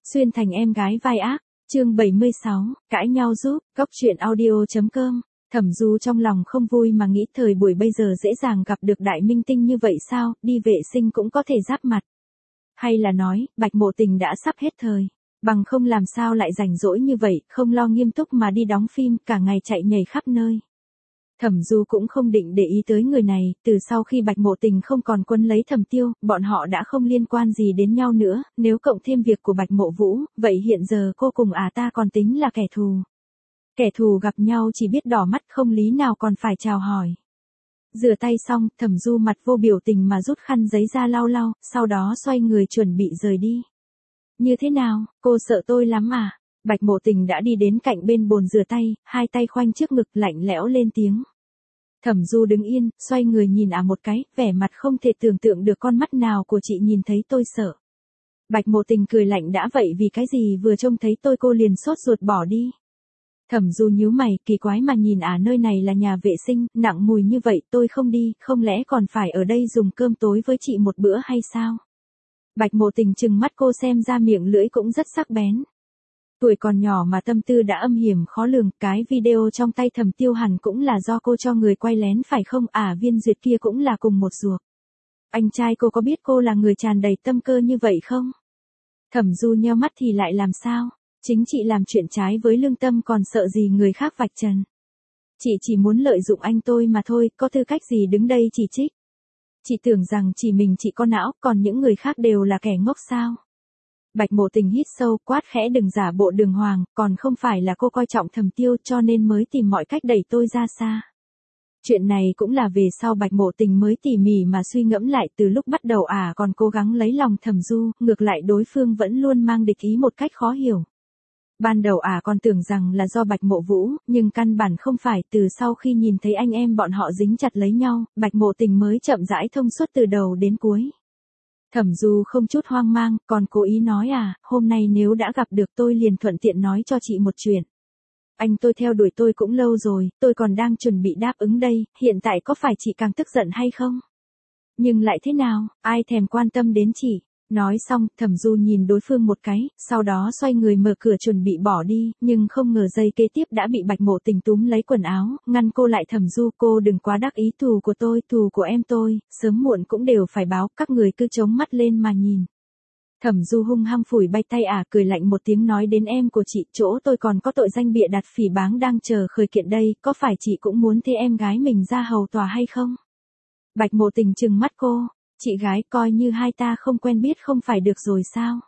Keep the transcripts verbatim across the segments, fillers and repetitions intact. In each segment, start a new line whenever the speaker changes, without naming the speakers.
Xuyên thành em gái vai ác, chương bảy mươi sáu, cãi nhau giúp, góc truyện audio.com. Thẩm Du trong lòng không vui mà nghĩ thời buổi bây giờ dễ dàng gặp được đại minh tinh như vậy sao, đi vệ sinh cũng có thể giáp mặt. Hay là nói, Bạch Mộ Tình đã sắp hết thời, bằng không làm sao lại rảnh rỗi như vậy, không lo nghiêm túc mà đi đóng phim, cả ngày chạy nhảy khắp nơi. Thẩm Du cũng không định để ý tới người này, từ sau khi Bạch Mộ Tình không còn quân lấy Thẩm Tiêu, bọn họ đã không liên quan gì đến nhau nữa, nếu cộng thêm việc của Bạch Mộ Vũ, vậy hiện giờ cô cùng à ta còn tính là kẻ thù. Kẻ thù gặp nhau chỉ biết đỏ mắt không lý nào còn phải chào hỏi. Rửa tay xong, Thẩm Du mặt vô biểu tình mà rút khăn giấy ra lau lau, sau đó xoay người chuẩn bị rời đi. Như thế nào, cô sợ tôi lắm à? Bạch Mộ Tình đã đi đến cạnh bên bồn rửa tay, hai tay khoanh trước ngực lạnh lẽo lên tiếng. Thẩm Du đứng yên, xoay người nhìn à một cái, vẻ mặt không thể tưởng tượng được con mắt nào của chị nhìn thấy tôi sợ. Bạch Mộ Tình cười lạnh đã vậy vì cái gì vừa trông thấy tôi cô liền sốt ruột bỏ đi. Thẩm Du nhíu mày, kỳ quái mà nhìn à nơi này là nhà vệ sinh, nặng mùi như vậy tôi không đi, không lẽ còn phải ở đây dùng cơm tối với chị một bữa hay sao? Bạch Mộ Tình trừng mắt cô xem ra miệng lưỡi cũng rất sắc bén. Tuổi còn nhỏ mà tâm tư đã âm hiểm khó lường, cái video trong tay Thẩm Tiêu hẳn cũng là do cô cho người quay lén phải không? À Viên Duyệt kia cũng là cùng một ruột. Anh trai cô có biết cô là người tràn đầy tâm cơ như vậy không? Thẩm Du nheo mắt thì lại làm sao? Chính chị làm chuyện trái với lương tâm còn sợ gì người khác vạch trần. Chị chỉ muốn lợi dụng anh tôi mà thôi, có tư cách gì đứng đây chỉ trích. Chị tưởng rằng chỉ mình chị có não, còn những người khác đều là kẻ ngốc sao? Bạch Mộ Tình hít sâu, quát khẽ đừng giả bộ đường hoàng, còn không phải là cô coi trọng Thẩm Tiêu cho nên mới tìm mọi cách đẩy tôi ra xa. Chuyện này cũng là về sau Bạch Mộ Tình mới tỉ mỉ mà suy ngẫm lại, từ lúc bắt đầu à còn cố gắng lấy lòng Thẩm Du, ngược lại đối phương vẫn luôn mang địch ý một cách khó hiểu. Ban đầu à còn tưởng rằng là do Bạch Mộ Vũ, nhưng căn bản không phải, từ sau khi nhìn thấy anh em bọn họ dính chặt lấy nhau, Bạch Mộ Tình mới chậm rãi thông suốt từ đầu đến cuối. Thẩm Du không chút hoang mang, còn cố ý nói à, hôm nay nếu đã gặp được tôi liền thuận tiện nói cho chị một chuyện. Anh tôi theo đuổi tôi cũng lâu rồi, tôi còn đang chuẩn bị đáp ứng đây, hiện tại có phải chị càng tức giận hay không? Nhưng lại thế nào, ai thèm quan tâm đến chị? Nói xong, Thẩm Du nhìn đối phương một cái, sau đó xoay người mở cửa chuẩn bị bỏ đi, nhưng không ngờ giây kế tiếp đã bị Bạch Mộ Tình túm lấy quần áo, ngăn cô lại. Thẩm Du, cô đừng quá đắc ý, thù của tôi, thù của em tôi, sớm muộn cũng đều phải báo, các người cứ chống mắt lên mà nhìn. Thẩm Du hung hăng phủi bay tay à, cười lạnh một tiếng nói đến em của chị, chỗ tôi còn có tội danh bịa đặt phỉ báng đang chờ khởi kiện đây, có phải chị cũng muốn thế em gái mình ra hầu tòa hay không? Bạch Mộ Tình trừng mắt cô. Chị gái coi như hai ta không quen biết không phải được rồi sao?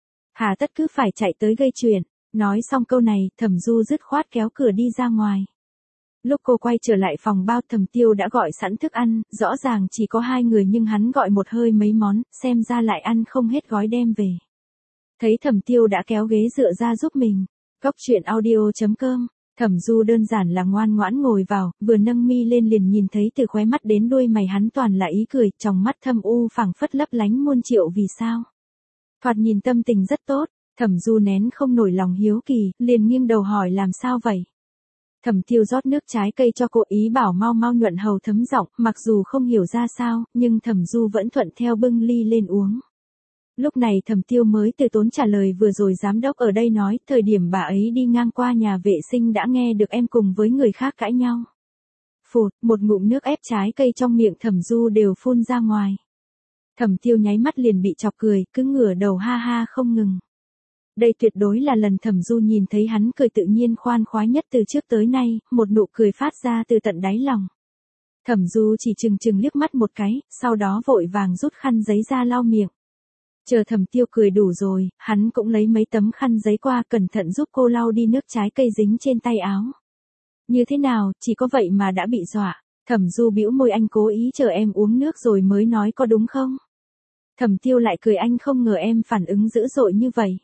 Hà tất cứ phải chạy tới gây chuyện. Nói xong câu này, Thẩm Du dứt khoát kéo cửa đi ra ngoài. Lúc cô quay trở lại phòng bao, Thẩm Tiêu đã gọi sẵn thức ăn, rõ ràng chỉ có hai người nhưng hắn gọi một hơi mấy món, xem ra lại ăn không hết gói đem về. Thấy Thẩm Tiêu đã kéo ghế dựa ra giúp mình. Góc truyện audio.com. Thẩm Du đơn giản là ngoan ngoãn ngồi vào, vừa nâng mi lên liền nhìn thấy từ khóe mắt đến đuôi mày hắn toàn là ý cười, trong mắt thâm u phảng phất lấp lánh muôn triệu vì sao. Thoạt nhìn tâm tình rất tốt, Thẩm Du nén không nổi lòng hiếu kỳ, liền nghiêng đầu hỏi làm sao vậy. Thẩm Tiêu rót nước trái cây cho cô, ý bảo mau mau nhuận hầu thấm giọng, mặc dù không hiểu ra sao, nhưng Thẩm Du vẫn thuận theo bưng ly lên uống. Lúc này Thẩm Tiêu mới từ tốn trả lời vừa rồi giám đốc ở đây nói, thời điểm bà ấy đi ngang qua nhà vệ sinh đã nghe được em cùng với người khác cãi nhau. Phụt, một ngụm nước ép trái cây trong miệng Thẩm Du đều phun ra ngoài. Thẩm Tiêu nháy mắt liền bị chọc cười, cứ ngửa đầu ha ha không ngừng. Đây tuyệt đối là lần Thẩm Du nhìn thấy hắn cười tự nhiên khoan khoái nhất từ trước tới nay, một nụ cười phát ra từ tận đáy lòng. Thẩm Du chỉ chừng chừng liếc mắt một cái, sau đó vội vàng rút khăn giấy ra lau miệng. Chờ Thẩm Tiêu cười đủ rồi, hắn cũng lấy mấy tấm khăn giấy qua cẩn thận giúp cô lau đi nước trái cây dính trên tay áo. Như thế nào, chỉ có vậy mà đã bị dọa. Thẩm Du bĩu môi, anh cố ý chờ em uống nước rồi mới nói có đúng không? Thẩm Tiêu lại cười, anh không ngờ em phản ứng dữ dội như vậy.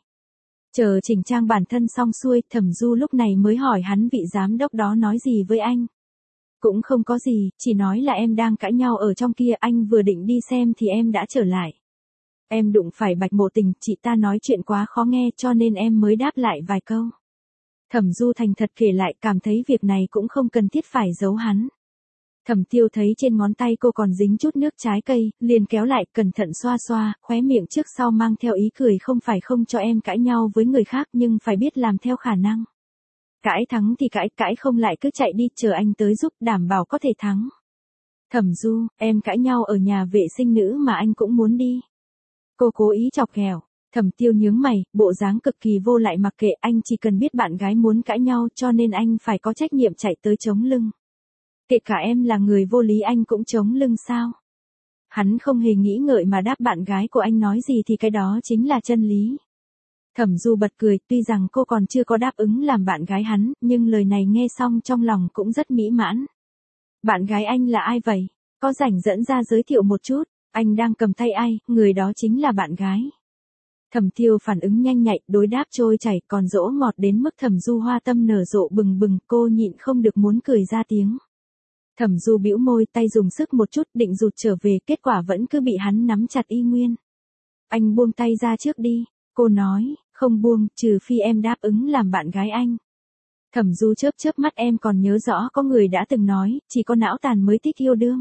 Chờ chỉnh trang bản thân xong xuôi, Thẩm Du lúc này mới hỏi hắn vị giám đốc đó nói gì với anh. Cũng không có gì, chỉ nói là em đang cãi nhau ở trong kia, anh vừa định đi xem thì em đã trở lại. Em đụng phải Bạch Mộ Tình, chị ta nói chuyện quá khó nghe cho nên em mới đáp lại vài câu. Thẩm Du thành thật kể lại, cảm thấy việc này cũng không cần thiết phải giấu hắn. Thẩm Tiêu thấy trên ngón tay cô còn dính chút nước trái cây, liền kéo lại, cẩn thận xoa xoa, khóe miệng trước sau mang theo ý cười, không phải không cho em cãi nhau với người khác nhưng phải biết làm theo khả năng. Cãi thắng thì cãi, cãi không lại cứ chạy đi, chờ anh tới giúp, đảm bảo có thể thắng. Thẩm Du, em cãi nhau ở nhà vệ sinh nữ mà anh cũng muốn đi. Cô cố ý chọc ghẹo. Thẩm Tiêu nhướng mày, bộ dáng cực kỳ vô lại, mặc kệ, anh chỉ cần biết bạn gái muốn cãi nhau cho nên anh phải có trách nhiệm chạy tới chống lưng. Kể cả em là người vô lý anh cũng chống lưng sao? Hắn không hề nghĩ ngợi mà đáp, bạn gái của anh nói gì thì cái đó chính là chân lý. Thẩm Du bật cười, tuy rằng cô còn chưa có đáp ứng làm bạn gái hắn, nhưng lời này nghe xong trong lòng cũng rất mỹ mãn. Bạn gái anh là ai vậy? Có rảnh dẫn ra giới thiệu một chút, anh đang cầm tay ai, người đó chính là bạn gái. Thẩm Tiêu phản ứng nhanh nhạy, đối đáp trôi chảy, còn dỗ ngọt đến mức Thẩm Du hoa tâm nở rộ bừng bừng, cô nhịn không được muốn cười ra tiếng. Thẩm Du bĩu môi, tay dùng sức một chút định rụt trở về, kết quả vẫn cứ bị hắn nắm chặt y nguyên. Anh buông tay ra trước đi, cô nói, không buông, trừ phi em đáp ứng làm bạn gái anh. Thẩm Du chớp chớp mắt, em còn nhớ rõ có người đã từng nói, chỉ có não tàn mới thích yêu đương.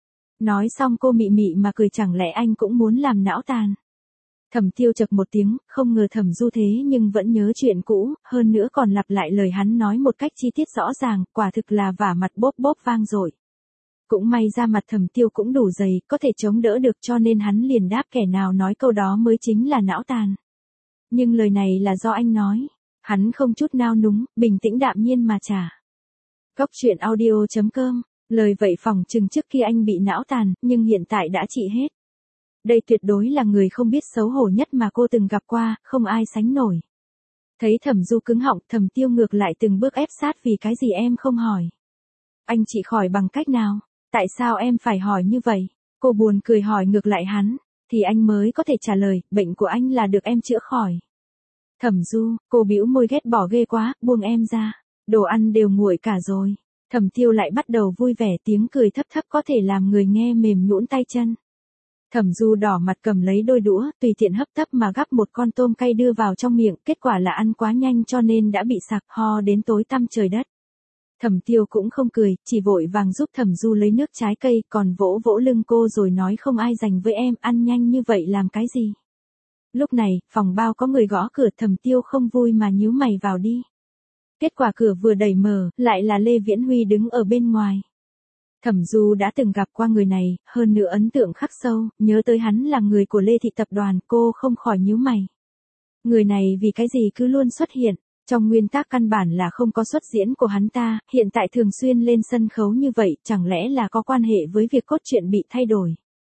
Nói xong cô mị mị mà cười, chẳng lẽ anh cũng muốn làm não tàn. Thẩm Tiêu chậc một tiếng, không ngờ Thẩm Du thế nhưng vẫn nhớ chuyện cũ, hơn nữa còn lặp lại lời hắn nói một cách chi tiết rõ ràng, quả thực là vả mặt bốp bốp vang dội. Cũng may ra mặt Thẩm Tiêu cũng đủ dày, có thể chống đỡ được, cho nên hắn liền đáp, kẻ nào nói câu đó mới chính là não tàn. Nhưng lời này là do anh nói. Hắn không chút nao núng, bình tĩnh đạm nhiên mà trả. Góc truyện audio chấm com, lời vậy phỏng chừng trước kia anh bị não tàn, nhưng hiện tại đã trị hết. Đây tuyệt đối là người không biết xấu hổ nhất mà cô từng gặp qua, không ai sánh nổi. Thấy Thẩm Du cứng họng, Thẩm Tiêu ngược lại từng bước ép sát, vì cái gì em không hỏi? Anh trị khỏi bằng cách nào? Tại sao em phải hỏi như vậy? Cô buồn cười hỏi ngược lại hắn, thì anh mới có thể trả lời, bệnh của anh là được em chữa khỏi. Thẩm Du, cô bĩu môi, ghét bỏ ghê quá, buông em ra, đồ ăn đều nguội cả rồi. Thẩm Tiêu lại bắt đầu vui vẻ, tiếng cười thấp thấp có thể làm người nghe mềm nhũn tay chân. Thẩm Du đỏ mặt cầm lấy đôi đũa, tùy tiện hấp tấp mà gắp một con tôm cay đưa vào trong miệng, kết quả là ăn quá nhanh cho nên đã bị sặc ho đến tối tăm trời đất. Thẩm Tiêu cũng không cười, chỉ vội vàng giúp Thẩm Du lấy nước trái cây, còn vỗ vỗ lưng cô rồi nói, không ai dành với em, ăn nhanh như vậy làm cái gì? Lúc này, phòng bao có người gõ cửa, Thẩm Tiêu không vui mà nhíu mày, vào đi. Kết quả cửa vừa đẩy mở, lại là Lê Viễn Huy đứng ở bên ngoài. Thẩm Du đã từng gặp qua người này, hơn nữa ấn tượng khắc sâu, nhớ tới hắn là người của Lê Thị Tập đoàn, cô không khỏi nhíu mày. Người này vì cái gì cứ luôn xuất hiện, trong nguyên tắc căn bản là không có xuất diễn của hắn ta, hiện tại thường xuyên lên sân khấu như vậy, chẳng lẽ là có quan hệ với việc cốt truyện bị thay đổi?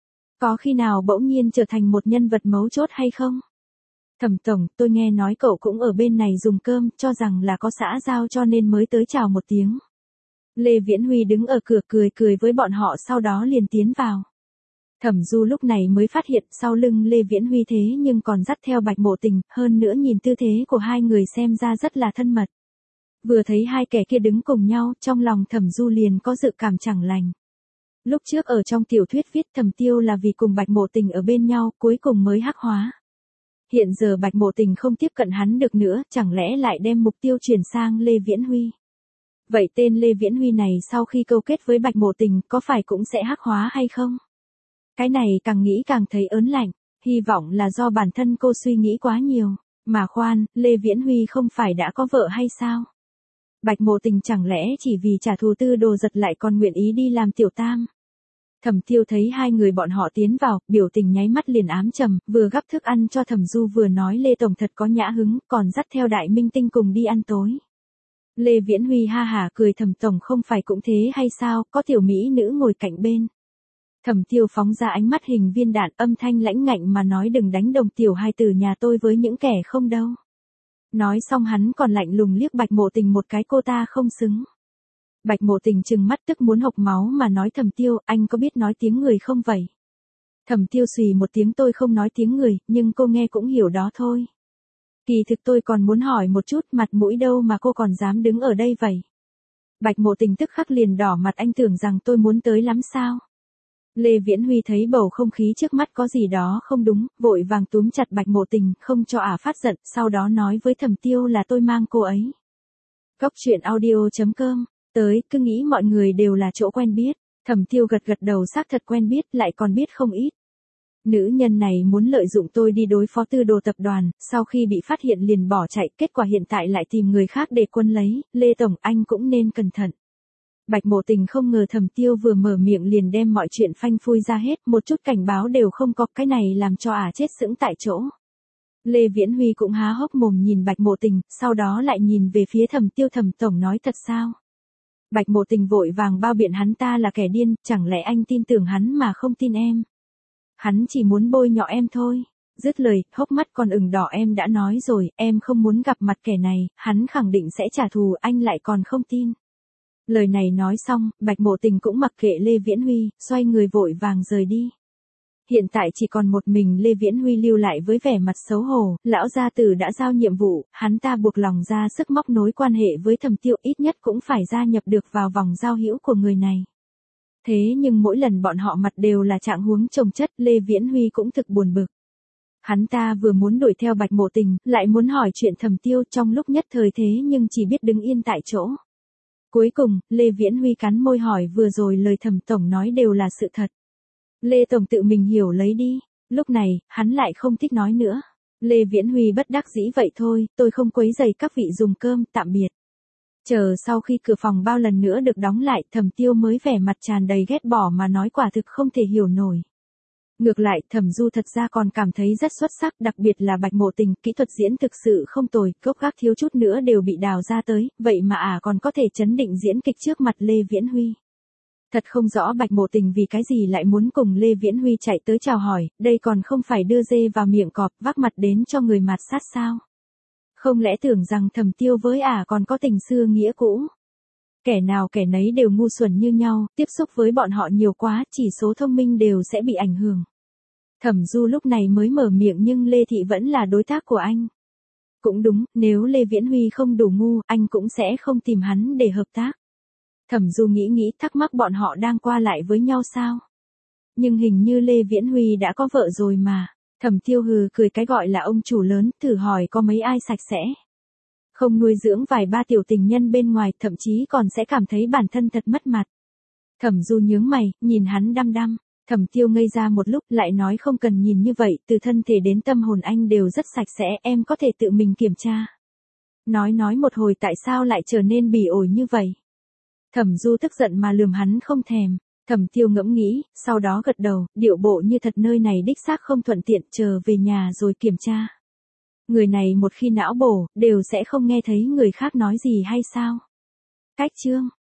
Có khi nào bỗng nhiên trở thành một nhân vật mấu chốt hay không? Thẩm tổng, tôi nghe nói cậu cũng ở bên này dùng cơm, cho rằng là có xã giao cho nên mới tới chào một tiếng. Lê Viễn Huy đứng ở cửa cười cười với bọn họ, sau đó liền tiến vào. Thẩm Du lúc này mới phát hiện sau lưng Lê Viễn Huy thế nhưng còn dắt theo Bạch Mộ Tình, hơn nữa nhìn tư thế của hai người xem ra rất là thân mật. Vừa thấy hai kẻ kia đứng cùng nhau, trong lòng Thẩm Du liền có dự cảm chẳng lành. Lúc trước ở trong tiểu thuyết viết Thẩm Tiêu là vì cùng Bạch Mộ Tình ở bên nhau, cuối cùng mới hắc hóa. Hiện giờ Bạch Mộ Tình không tiếp cận hắn được nữa, chẳng lẽ lại đem mục tiêu chuyển sang Lê Viễn Huy? Vậy tên Lê Viễn Huy này sau khi câu kết với Bạch Mộ Tình có phải cũng sẽ hắc hóa hay không? Cái này càng nghĩ càng thấy ớn lạnh, hy vọng là do bản thân cô suy nghĩ quá nhiều. Mà khoan, Lê Viễn Huy không phải đã có vợ hay sao? Bạch Mộ Tình chẳng lẽ chỉ vì trả thù Tư Đồ Giật lại còn nguyện ý đi làm tiểu tam? Thẩm Tiêu thấy hai người bọn họ tiến vào, biểu tình nháy mắt liền ám trầm, vừa gắp thức ăn cho Thẩm Du vừa nói, Lê Tổng thật có nhã hứng, còn dắt theo Đại Minh Tinh cùng đi ăn tối. Lê Viễn Huy ha hả cười, Thẩm Tổng không phải cũng thế hay sao, có tiểu mỹ nữ ngồi cạnh bên. Thẩm Tiêu phóng ra ánh mắt hình viên đạn, âm thanh lãnh ngạnh mà nói, đừng đánh đồng tiểu hài tử nhà tôi với những kẻ không đâu. Nói xong hắn còn lạnh lùng liếc Bạch Mộ Tình một cái, cô ta không xứng. Bạch Mộ Tình trừng mắt tức muốn hộc máu mà nói, Thẩm Tiêu, anh có biết nói tiếng người không vậy? Thẩm Tiêu xùy một tiếng, tôi không nói tiếng người, nhưng cô nghe cũng hiểu đó thôi. Kỳ thực tôi còn muốn hỏi một chút, mặt mũi đâu mà cô còn dám đứng ở đây vậy? Bạch Mộ Tình tức khắc liền đỏ mặt, anh tưởng rằng tôi muốn tới lắm sao? Lê Viễn Huy thấy bầu không khí trước mắt có gì đó không đúng, vội vàng túm chặt Bạch Mộ Tình, không cho ả phát giận, sau đó nói với Thẩm Tiêu là tôi mang cô ấy. Góc truyện audio chấm com, tới, cứ nghĩ mọi người đều là chỗ quen biết. Thẩm Tiêu gật gật đầu, xác thật quen biết, lại còn biết không ít. Nữ nhân này muốn lợi dụng tôi đi đối phó Tư Đồ tập đoàn, sau khi bị phát hiện liền bỏ chạy, kết quả hiện tại lại tìm người khác để quân lấy, Lê Tổng anh cũng nên cẩn thận. Bạch Mộ Tình không ngờ Thẩm Tiêu vừa mở miệng liền đem mọi chuyện phanh phui ra hết, một chút cảnh báo đều không có, cái này làm cho ả chết sững tại chỗ. Lê Viễn Huy cũng há hốc mồm nhìn Bạch Mộ Tình, sau đó lại nhìn về phía Thẩm Tiêu. Thẩm Tổng nói thật sao? Bạch Mộ Tình vội vàng bao biện hắn ta là kẻ điên, chẳng lẽ anh tin tưởng hắn mà không tin em? Hắn chỉ muốn bôi nhọ em thôi. Dứt lời, hốc mắt còn ửng đỏ, em đã nói rồi, em không muốn gặp mặt kẻ này, hắn khẳng định sẽ trả thù, anh lại còn không tin. Lời này nói xong, Bạch Mộ Tình cũng mặc kệ Lê Viễn Huy, xoay người vội vàng rời đi. Hiện tại chỉ còn một mình Lê Viễn Huy lưu lại với vẻ mặt xấu hổ, lão gia tử đã giao nhiệm vụ, hắn ta buộc lòng ra sức móc nối quan hệ với Thẩm Tiêu, ít nhất cũng phải gia nhập được vào vòng giao hữu của người này. Thế nhưng mỗi lần bọn họ mặt đều là trạng huống chồng chất, Lê Viễn Huy cũng thực buồn bực. Hắn ta vừa muốn đuổi theo Bạch Mộ Tình, lại muốn hỏi chuyện Thẩm Tiêu, trong lúc nhất thời thế nhưng chỉ biết đứng yên tại chỗ. Cuối cùng, Lê Viễn Huy cắn môi hỏi vừa rồi lời Thẩm Tổng nói đều là sự thật. Lê Tổng tự mình hiểu lấy đi. Lúc này, hắn lại không thích nói nữa. Lê Viễn Huy bất đắc dĩ vậy thôi, tôi không quấy rầy các vị dùng cơm, tạm biệt. Chờ sau khi cửa phòng bao lần nữa được đóng lại, Thẩm Tiêu mới vẻ mặt tràn đầy ghét bỏ mà nói quả thực không thể hiểu nổi. Ngược lại, Thẩm Du thật ra còn cảm thấy rất xuất sắc, đặc biệt là Bạch Mộ Tình, kỹ thuật diễn thực sự không tồi, gốc gác thiếu chút nữa đều bị đào ra tới, vậy mà ả à còn có thể chấn định diễn kịch trước mặt Lê Viễn Huy. Thật không rõ Bạch Mộ Tình vì cái gì lại muốn cùng Lê Viễn Huy chạy tới chào hỏi, đây còn không phải đưa dê vào miệng cọp, vác mặt đến cho người mạt sát sao? Không lẽ tưởng rằng Thẩm Tiêu với ả à còn có tình xưa nghĩa cũ? Kẻ nào kẻ nấy đều ngu xuẩn như nhau, tiếp xúc với bọn họ nhiều quá, chỉ số thông minh đều sẽ bị ảnh hưởng. Thẩm Du lúc này mới mở miệng, nhưng Lê Thị vẫn là đối tác của anh. Cũng đúng, nếu Lê Viễn Huy không đủ ngu, anh cũng sẽ không tìm hắn để hợp tác. Thẩm Du nghĩ nghĩ, thắc mắc bọn họ đang qua lại với nhau sao? Nhưng hình như Lê Viễn Huy đã có vợ rồi mà. Thẩm Tiêu hừ cười, cái gọi là ông chủ lớn, thử hỏi có mấy ai sạch sẽ. Không nuôi dưỡng vài ba tiểu tình nhân bên ngoài, thậm chí còn sẽ cảm thấy bản thân thật mất mặt. Thẩm Du nhướng mày, nhìn hắn đăm đăm. Thẩm Tiêu ngây ra một lúc, lại nói không cần nhìn như vậy, từ thân thể đến tâm hồn anh đều rất sạch sẽ, em có thể tự mình kiểm tra. Nói nói một hồi tại sao lại trở nên bỉ ổi như vậy? Thẩm Du tức giận mà lườm hắn không thèm. Thẩm Tiêu ngẫm nghĩ, sau đó gật đầu, điệu bộ như thật, nơi này đích xác không thuận tiện, chờ về nhà rồi kiểm tra. Người này một khi não bổ, đều sẽ không nghe thấy người khác nói gì hay sao? Cách chương